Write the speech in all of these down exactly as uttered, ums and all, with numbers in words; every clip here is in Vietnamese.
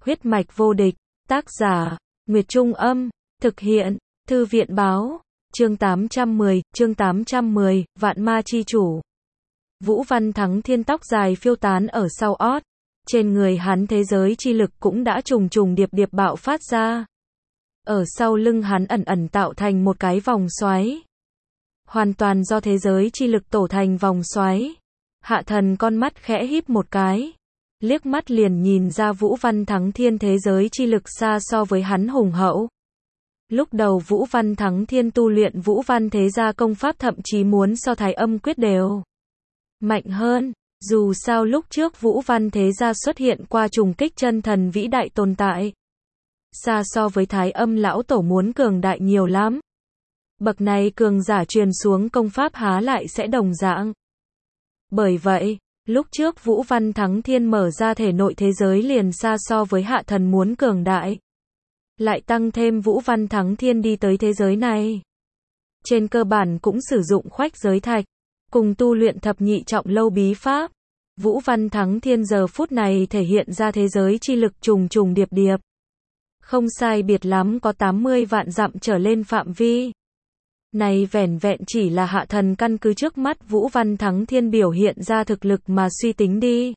Huyết mạch vô địch, tác giả, Nguyệt Trung Âm, thực hiện, Thư viện Báo, chương tám trăm mười, chương tám trăm mười, Vạn Ma Chi Chủ. Vũ Văn Thắng Thiên tóc dài phiêu tán ở sau ót, trên người hắn thế giới chi lực cũng đã trùng trùng điệp điệp bạo phát ra. Ở sau lưng hắn ẩn ẩn tạo thành một cái vòng xoáy. Hoàn toàn do thế giới chi lực tổ thành vòng xoáy. Hạ Thần con mắt khẽ híp một cái, liếc mắt liền nhìn ra Vũ Văn Thắng Thiên thế giới chi lực xa so với hắn hùng hậu. Lúc đầu Vũ Văn Thắng Thiên tu luyện Vũ Văn Thế Gia công pháp thậm chí muốn so Thái Âm quyết đều mạnh hơn, dù sao lúc trước Vũ Văn Thế Gia xuất hiện qua trùng kích chân thần vĩ đại tồn tại. Xa so với Thái Âm lão tổ muốn cường đại nhiều lắm. Bậc này cường giả truyền xuống công pháp há lại sẽ đồng dạng. Bởi vậy, lúc trước Vũ Văn Thắng Thiên mở ra thể nội thế giới liền xa so với Hạ Thần muốn cường đại. Lại tăng thêm Vũ Văn Thắng Thiên đi tới thế giới này. Trên cơ bản cũng sử dụng khoách giới thạch, cùng tu luyện thập nhị trọng lâu bí pháp. Vũ Văn Thắng Thiên giờ phút này thể hiện ra thế giới chi lực trùng trùng điệp điệp. Không sai biệt lắm có tám mươi vạn dặm trở lên phạm vi. Này vẻn vẹn chỉ là Hạ Thần căn cứ trước mắt Vũ Văn Thắng Thiên biểu hiện ra thực lực mà suy tính đi.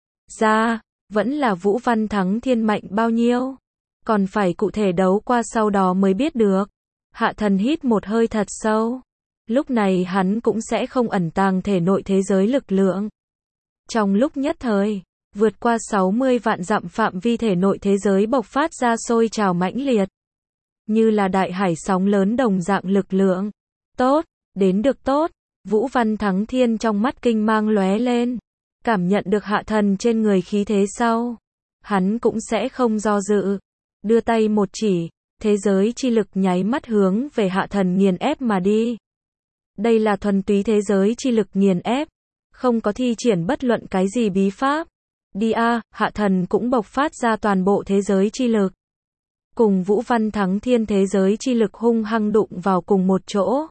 Ra, vẫn là Vũ Văn Thắng Thiên mạnh bao nhiêu. Còn phải cụ thể đấu qua sau đó mới biết được. Hạ Thần hít một hơi thật sâu. Lúc này hắn cũng sẽ không ẩn tàng thể nội thế giới lực lượng. Trong lúc nhất thời, vượt qua sáu mươi vạn dặm phạm vi thể nội thế giới bộc phát ra sôi trào mãnh liệt. Như là đại hải sóng lớn đồng dạng lực lượng. Tốt, đến được tốt. Vũ Văn Thắng Thiên trong mắt kinh mang lóe lên. Cảm nhận được Hạ Thần trên người khí thế sau. Hắn cũng sẽ không do dự. Đưa tay một chỉ, thế giới chi lực nháy mắt hướng về Hạ Thần nghiền ép mà đi. Đây là thuần túy thế giới chi lực nghiền ép. Không có thi triển bất luận cái gì bí pháp. Đi a, Hạ Thần cũng bộc phát ra toàn bộ thế giới chi lực. Cùng Vũ Văn Thắng Thiên thế giới chi lực hung hăng đụng vào cùng một chỗ.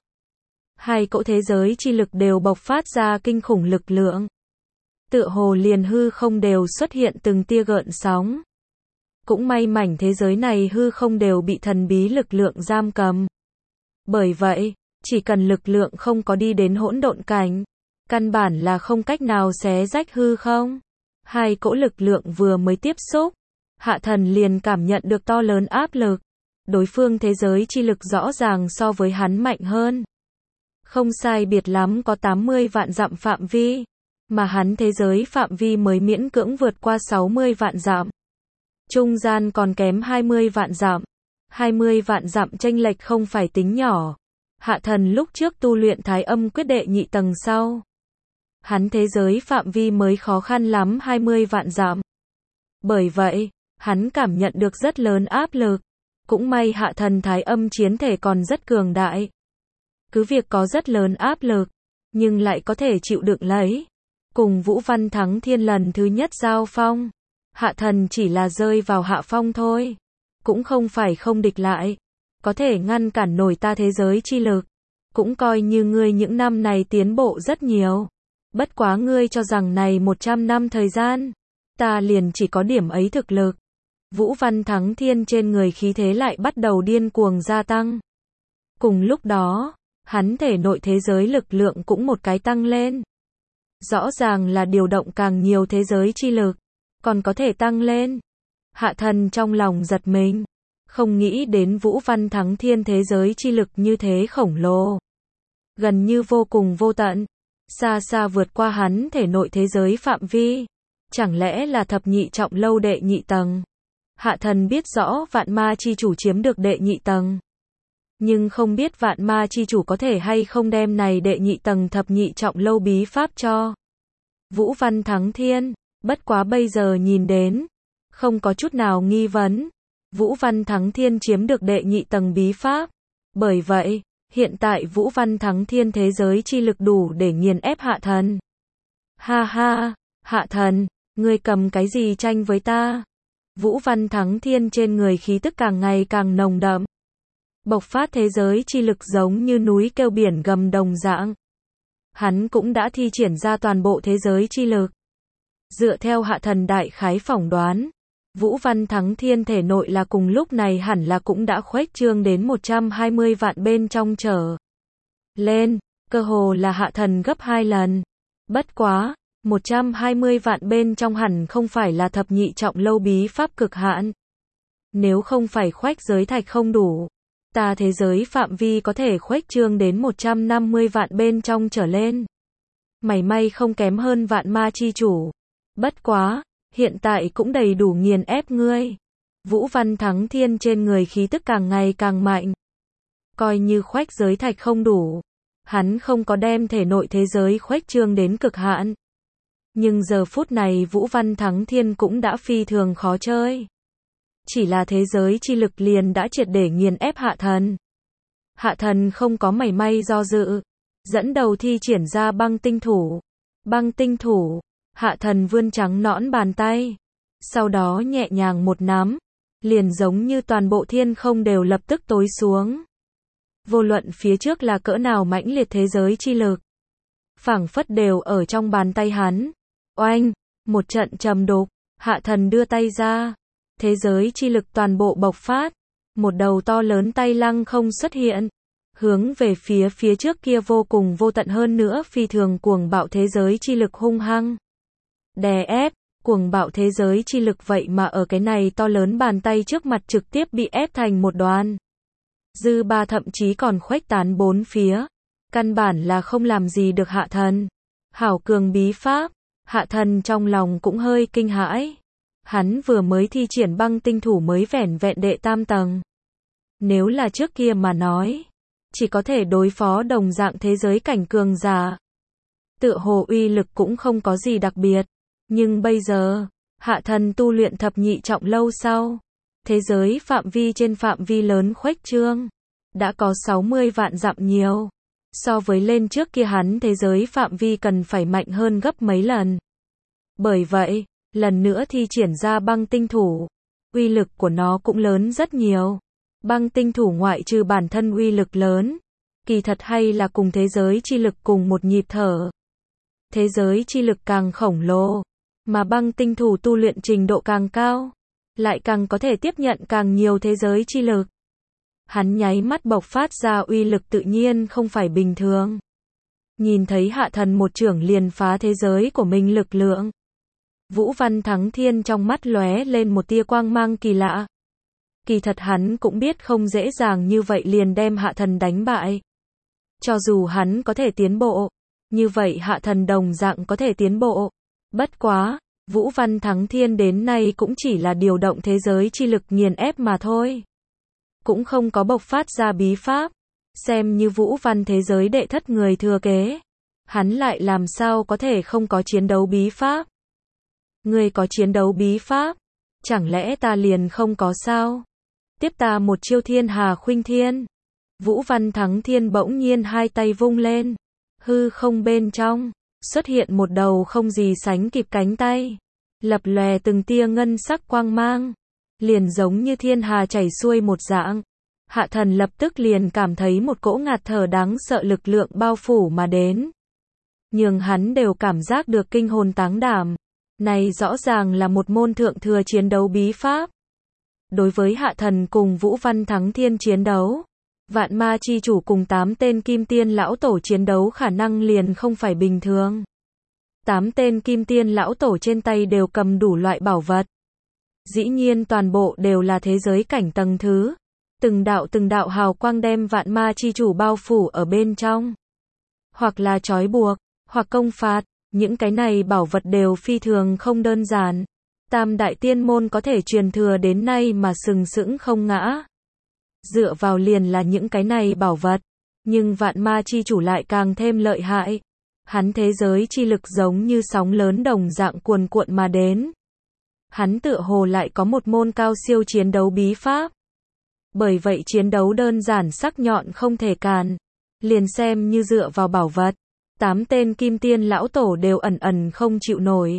Hai cỗ thế giới chi lực đều bộc phát ra kinh khủng lực lượng. Tựa hồ liền hư không đều xuất hiện từng tia gợn sóng. Cũng may mảnh thế giới này hư không đều bị thần bí lực lượng giam cầm. Bởi vậy, chỉ cần lực lượng không có đi đến hỗn độn cảnh, căn bản là không cách nào xé rách hư không. Hai cỗ lực lượng vừa mới tiếp xúc, Hạ Thần liền cảm nhận được to lớn áp lực. Đối phương thế giới chi lực rõ ràng so với hắn mạnh hơn. Không sai biệt lắm có tám mươi vạn dặm phạm vi, mà hắn thế giới phạm vi mới miễn cưỡng vượt qua sáu mươi vạn dặm. Trung gian còn kém hai mươi vạn dặm. hai mươi vạn dặm chênh lệch không phải tính nhỏ. Hạ Thần lúc trước tu luyện Thái Âm quyết đệ nhị tầng sau. Hắn thế giới phạm vi mới khó khăn lắm hai mươi vạn dặm. Bởi vậy, hắn cảm nhận được rất lớn áp lực. Cũng may Hạ Thần Thái Âm chiến thể còn rất cường đại. Cứ việc có rất lớn áp lực, nhưng lại có thể chịu đựng lấy. Cùng Vũ Văn Thắng Thiên lần thứ nhất giao phong, Hạ Thần chỉ là rơi vào hạ phong thôi. Cũng không phải không địch lại. Có thể ngăn cản nổi ta thế giới chi lực. Cũng coi như ngươi những năm này tiến bộ rất nhiều. Bất quá ngươi cho rằng này một trăm năm thời gian, ta liền chỉ có điểm ấy thực lực. Vũ Văn Thắng Thiên trên người khí thế lại bắt đầu điên cuồng gia tăng. Cùng lúc đó, hắn thể nội thế giới lực lượng cũng một cái tăng lên. Rõ ràng là điều động càng nhiều thế giới chi lực, còn có thể tăng lên. Hạ Thần trong lòng giật mình, không nghĩ đến Vũ Văn Thắng Thiên thế giới chi lực như thế khổng lồ. Gần như vô cùng vô tận, xa xa vượt qua hắn thể nội thế giới phạm vi. Chẳng lẽ là thập nhị trọng lâu đệ nhị tầng? Hạ Thần biết rõ Vạn Ma Chi Chủ chiếm được đệ nhị tầng. Nhưng không biết Vạn Ma Chi Chủ có thể hay không đem này đệ nhị tầng thập nhị trọng lâu bí pháp cho Vũ Văn Thắng Thiên. Bất quá bây giờ nhìn đến, không có chút nào nghi vấn. Vũ Văn Thắng Thiên chiếm được đệ nhị tầng bí pháp. Bởi vậy, hiện tại Vũ Văn Thắng Thiên thế giới chi lực đủ để nghiền ép Hạ Thần. Ha ha, Hạ Thần, ngươi cầm cái gì tranh với ta? Vũ Văn Thắng Thiên trên người khí tức càng ngày càng nồng đậm. Bộc phát thế giới chi lực giống như núi kêu biển gầm đồng dạng. Hắn cũng đã thi triển ra toàn bộ thế giới chi lực. Dựa theo Hạ Thần đại khái phỏng đoán, Vũ Văn Thắng Thiên thể nội là cùng lúc này hẳn là cũng đã khuếch trương đến một trăm hai mươi vạn bên trong trở lên, cơ hồ là hạ thần gấp hai lần. Bất quá, một trăm hai mươi vạn bên trong hẳn không phải là thập nhị trọng lâu bí pháp cực hạn. Nếu không phải khuếch giới thạch không đủ, ta thế giới phạm vi có thể khuếch trương đến một trăm năm mươi vạn bên trong trở lên. Mảy may không kém hơn vạn ma chi chủ. Bất quá, hiện tại cũng đầy đủ nghiền ép ngươi. Vũ Văn Thắng Thiên trên người khí tức càng ngày càng mạnh. Coi như khuếch giới thạch không đủ, hắn không có đem thể nội thế giới khuếch trương đến cực hạn. Nhưng giờ phút này Vũ Văn Thắng Thiên cũng đã phi thường khó chơi. Chỉ là thế giới chi lực liền đã triệt để nghiền ép hạ thần. Hạ thần không có mảy may do dự, dẫn đầu thi triển ra băng tinh thủ. Băng tinh thủ, hạ thần vươn trắng nõn bàn tay, sau đó nhẹ nhàng một nắm, liền giống như toàn bộ thiên không đều lập tức tối xuống. Vô luận phía trước là cỡ nào mãnh liệt thế giới chi lực, phảng phất đều ở trong bàn tay hắn. Oanh, một trận trầm đục, hạ thần đưa tay ra, thế giới chi lực toàn bộ bộc phát, một đầu to lớn tay lăng không xuất hiện, hướng về phía phía trước kia vô cùng vô tận hơn nữa phi thường cuồng bạo thế giới chi lực hung hăng đè ép. Cuồng bạo thế giới chi lực vậy mà ở cái này to lớn bàn tay trước mặt trực tiếp bị ép thành một đoàn. Dư ba thậm chí còn khuếch tán bốn phía, căn bản là không làm gì được hạ thần. Hảo cường bí pháp, hạ thần trong lòng cũng hơi kinh hãi. Hắn vừa mới thi triển băng tinh thủ mới vẻn vẹn đệ tam tầng. Nếu là trước kia mà nói, chỉ có thể đối phó đồng dạng thế giới cảnh cường giả. Tựa hồ uy lực cũng không có gì đặc biệt. Nhưng bây giờ, hạ thần tu luyện thập nhị trọng lâu sau, thế giới phạm vi trên phạm vi lớn khuếch trương, đã có sáu mươi vạn dặm nhiều. So với lên trước kia hắn thế giới phạm vi cần phải mạnh hơn gấp mấy lần. Bởi vậy, lần nữa thi triển ra băng tinh thủ, uy lực của nó cũng lớn rất nhiều. Băng tinh thủ ngoại trừ bản thân uy lực lớn, kỳ thật hay là cùng thế giới chi lực cùng một nhịp thở. Thế giới chi lực càng khổng lồ, mà băng tinh thủ tu luyện trình độ càng cao, lại càng có thể tiếp nhận càng nhiều thế giới chi lực. Hắn nháy mắt bộc phát ra uy lực tự nhiên không phải bình thường. Nhìn thấy hạ thần một chưởng liền phá thế giới của mình lực lượng, Vũ Văn Thắng Thiên trong mắt lóe lên một tia quang mang kỳ lạ. Kỳ thật hắn cũng biết không dễ dàng như vậy liền đem hạ thần đánh bại. Cho dù hắn có thể tiến bộ, như vậy hạ thần đồng dạng có thể tiến bộ. Bất quá, Vũ Văn Thắng Thiên đến nay cũng chỉ là điều động thế giới chi lực nghiền ép mà thôi. Cũng không có bộc phát ra bí pháp. Xem như Vũ Văn thế giới đệ thất người thừa kế, hắn lại làm sao có thể không có chiến đấu bí pháp. Ngươi có chiến đấu bí pháp, chẳng lẽ ta liền không có sao? Tiếp ta một chiêu thiên hà khuynh thiên. Vũ Văn Thắng Thiên bỗng nhiên hai tay vung lên, hư không bên trong xuất hiện một đầu không gì sánh kịp cánh tay, lập lòe từng tia ngân sắc quang mang, liền giống như thiên hà chảy xuôi một dạng. Hạ thần lập tức liền cảm thấy một cỗ ngạt thở đáng sợ lực lượng bao phủ mà đến, nhường hắn đều cảm giác được kinh hồn táng đảm. Này rõ ràng là một môn thượng thừa chiến đấu bí pháp. Đối với hạ thần cùng Vũ Văn Thắng Thiên chiến đấu, vạn ma chi chủ cùng tám tên kim tiên lão tổ chiến đấu khả năng liền không phải bình thường. Tám tên kim tiên lão tổ trên tay đều cầm đủ loại bảo vật. Dĩ nhiên toàn bộ đều là thế giới cảnh tầng thứ. Từng đạo từng đạo hào quang đem vạn ma chi chủ bao phủ ở bên trong. Hoặc là trói buộc, hoặc công phạt, những cái này bảo vật đều phi thường không đơn giản. Tam đại tiên môn có thể truyền thừa đến nay mà sừng sững không ngã. Dựa vào liền là những cái này bảo vật. Nhưng vạn ma chi chủ lại càng thêm lợi hại. Hắn thế giới chi lực giống như sóng lớn đồng dạng cuồn cuộn mà đến. Hắn tựa hồ lại có một môn cao siêu chiến đấu bí pháp. Bởi vậy chiến đấu đơn giản sắc nhọn không thể cản. Liền xem như dựa vào bảo vật, tám tên kim tiên lão tổ đều ẩn ẩn không chịu nổi.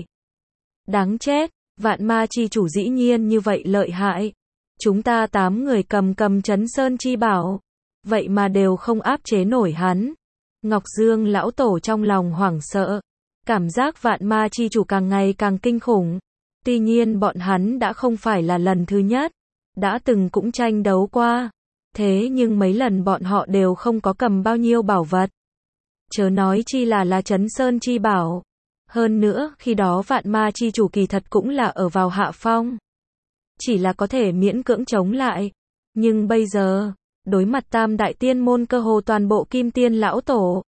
Đáng chết, vạn ma chi chủ dĩ nhiên như vậy lợi hại. Chúng ta tám người cầm cầm Trấn Sơn chi bảo, vậy mà đều không áp chế nổi hắn. Ngọc Dương lão tổ trong lòng hoảng sợ, cảm giác vạn ma chi chủ càng ngày càng kinh khủng. Tuy nhiên bọn hắn đã không phải là lần thứ nhất, đã từng cũng tranh đấu qua, thế nhưng mấy lần bọn họ đều không có cầm bao nhiêu bảo vật. Chớ nói chi là là Trấn Sơn chi bảo. Hơn nữa, khi đó Vạn Ma chi chủ kỳ thật cũng là ở vào hạ phong. Chỉ là có thể miễn cưỡng chống lại. Nhưng bây giờ, đối mặt Tam Đại Tiên Môn cơ hồ toàn bộ Kim Tiên lão tổ.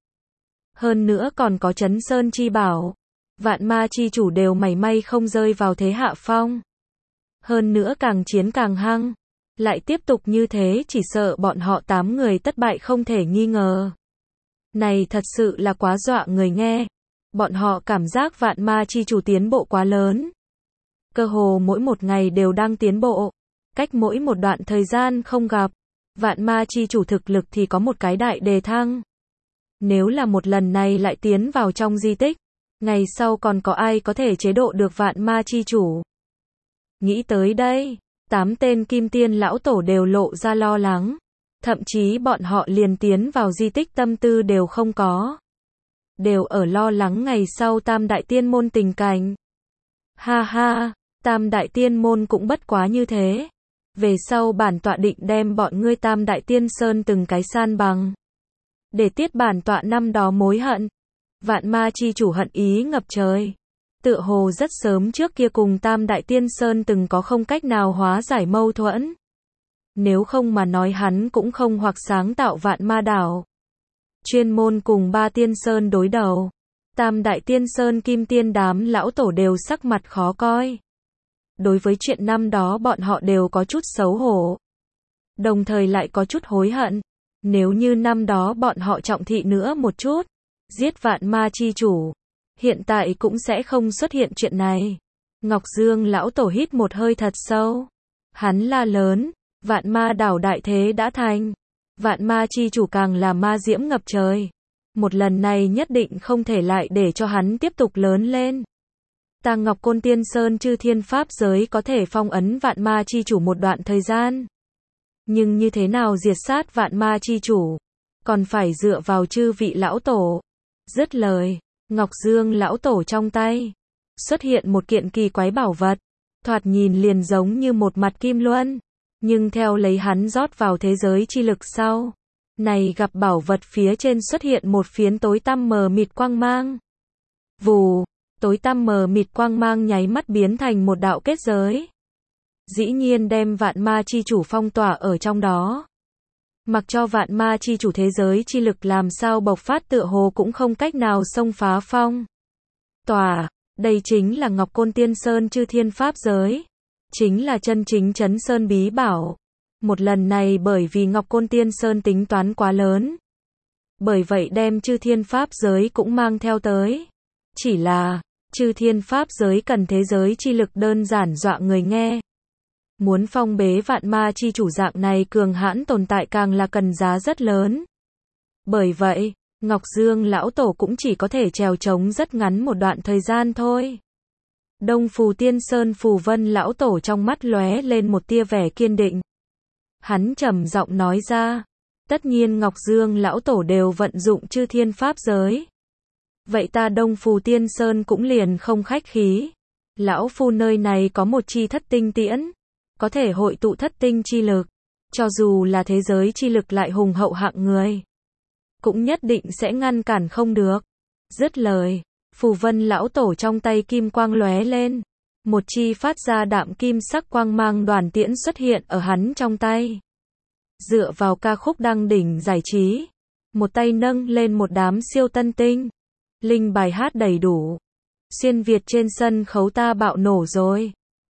Hơn nữa còn có Trấn Sơn chi bảo. Vạn Ma chi chủ đều mảy may không rơi vào thế hạ phong. Hơn nữa càng chiến càng hăng. Lại tiếp tục như thế chỉ sợ bọn họ tám người tất bại không thể nghi ngờ. Này thật sự là quá dọa người nghe. Bọn họ cảm giác Vạn Ma chi chủ tiến bộ quá lớn. Cơ hồ mỗi một ngày đều đang tiến bộ. Cách mỗi một đoạn thời gian không gặp. Vạn Ma chi chủ thực lực thì có một cái đại đề thăng. Nếu là một lần này lại tiến vào trong di tích, ngày sau còn có ai có thể chế độ được Vạn Ma chi chủ. Nghĩ tới đây, tám tên Kim Tiên lão tổ đều lộ ra lo lắng. Thậm chí bọn họ liền tiến vào di tích tâm tư đều không có. Đều ở lo lắng ngày sau Tam Đại Tiên Môn tình cảnh. Ha ha, Tam Đại Tiên Môn cũng bất quá như thế. Về sau bản tọa định đem bọn ngươi Tam Đại Tiên Sơn từng cái san bằng. Để tiết bản tọa năm đó mối hận. Vạn Ma chi chủ hận ý ngập trời. Tựa hồ rất sớm trước kia cùng Tam Đại Tiên Sơn từng có không cách nào hóa giải mâu thuẫn. Nếu không mà nói hắn cũng không hoặc sáng tạo Vạn Ma đảo. Chuyên môn cùng ba Tiên Sơn đối đầu. Tam Đại Tiên Sơn Kim Tiên đám lão tổ đều sắc mặt khó coi. Đối với chuyện năm đó bọn họ đều có chút xấu hổ. Đồng thời lại có chút hối hận. Nếu như năm đó bọn họ trọng thị nữa một chút, giết Vạn Ma chi chủ, hiện tại cũng sẽ không xuất hiện chuyện này. Ngọc Dương lão tổ hít một hơi thật sâu. Hắn la lớn, Vạn Ma đảo đại thế đã thành. Vạn Ma chi chủ càng là ma diễm ngập trời. Một lần này nhất định không thể lại để cho hắn tiếp tục lớn lên. Ta Ngọc Côn Tiên Sơn chư thiên pháp giới có thể phong ấn Vạn Ma chi chủ một đoạn thời gian. Nhưng như thế nào diệt sát Vạn Ma chi chủ, còn phải dựa vào chư vị lão tổ. Dứt lời, Ngọc Dương lão tổ trong tay xuất hiện một kiện kỳ quái bảo vật, thoạt nhìn liền giống như một mặt kim luân, nhưng theo lấy hắn rót vào thế giới chi lực sau, này gặp bảo vật phía trên xuất hiện một phiến tối tăm mờ mịt quang mang. Vù, tối tăm mờ mịt quang mang nháy mắt biến thành một đạo kết giới. Dĩ nhiên đem Vạn Ma chi chủ phong tỏa ở trong đó. Mặc cho Vạn Ma chi chủ thế giới chi lực làm sao bộc phát tựa hồ cũng không cách nào xông phá phong tỏa. Đây chính là Ngọc Côn Tiên Sơn chư thiên pháp giới. Chính là chân chính Trấn Sơn bí bảo. Một lần này bởi vì Ngọc Côn Tiên Sơn tính toán quá lớn. Bởi vậy đem chư thiên pháp giới cũng mang theo tới. Chỉ là, chư thiên pháp giới cần thế giới chi lực đơn giản dọa người nghe. Muốn phong bế Vạn Ma chi chủ dạng này cường hãn tồn tại càng là cần giá rất lớn. Bởi vậy, Ngọc Dương lão tổ cũng chỉ có thể trèo trống rất ngắn một đoạn thời gian thôi. Đông Phù Tiên Sơn Phù Vân lão tổ trong mắt lóe lên một tia vẻ kiên định. Hắn trầm giọng nói ra, tất nhiên Ngọc Dương lão tổ đều vận dụng chư thiên pháp giới. Vậy ta Đông Phù Tiên Sơn cũng liền không khách khí. Lão phu nơi này có một chi thất tinh tiễn, có thể hội tụ thất tinh chi lực, cho dù là thế giới chi lực lại hùng hậu hạng người, cũng nhất định sẽ ngăn cản không được. Dứt lời, Phù Vân lão tổ trong tay kim quang lóe lên, một chi phát ra đạm kim sắc quang mang đoàn tiễn xuất hiện ở hắn trong tay. Dựa vào ca khúc đăng đỉnh giải trí, một tay nâng lên một đám siêu tân tinh, linh bài hát đầy đủ. Xuyên Việt trên sân khấu ta bạo nổ rồi.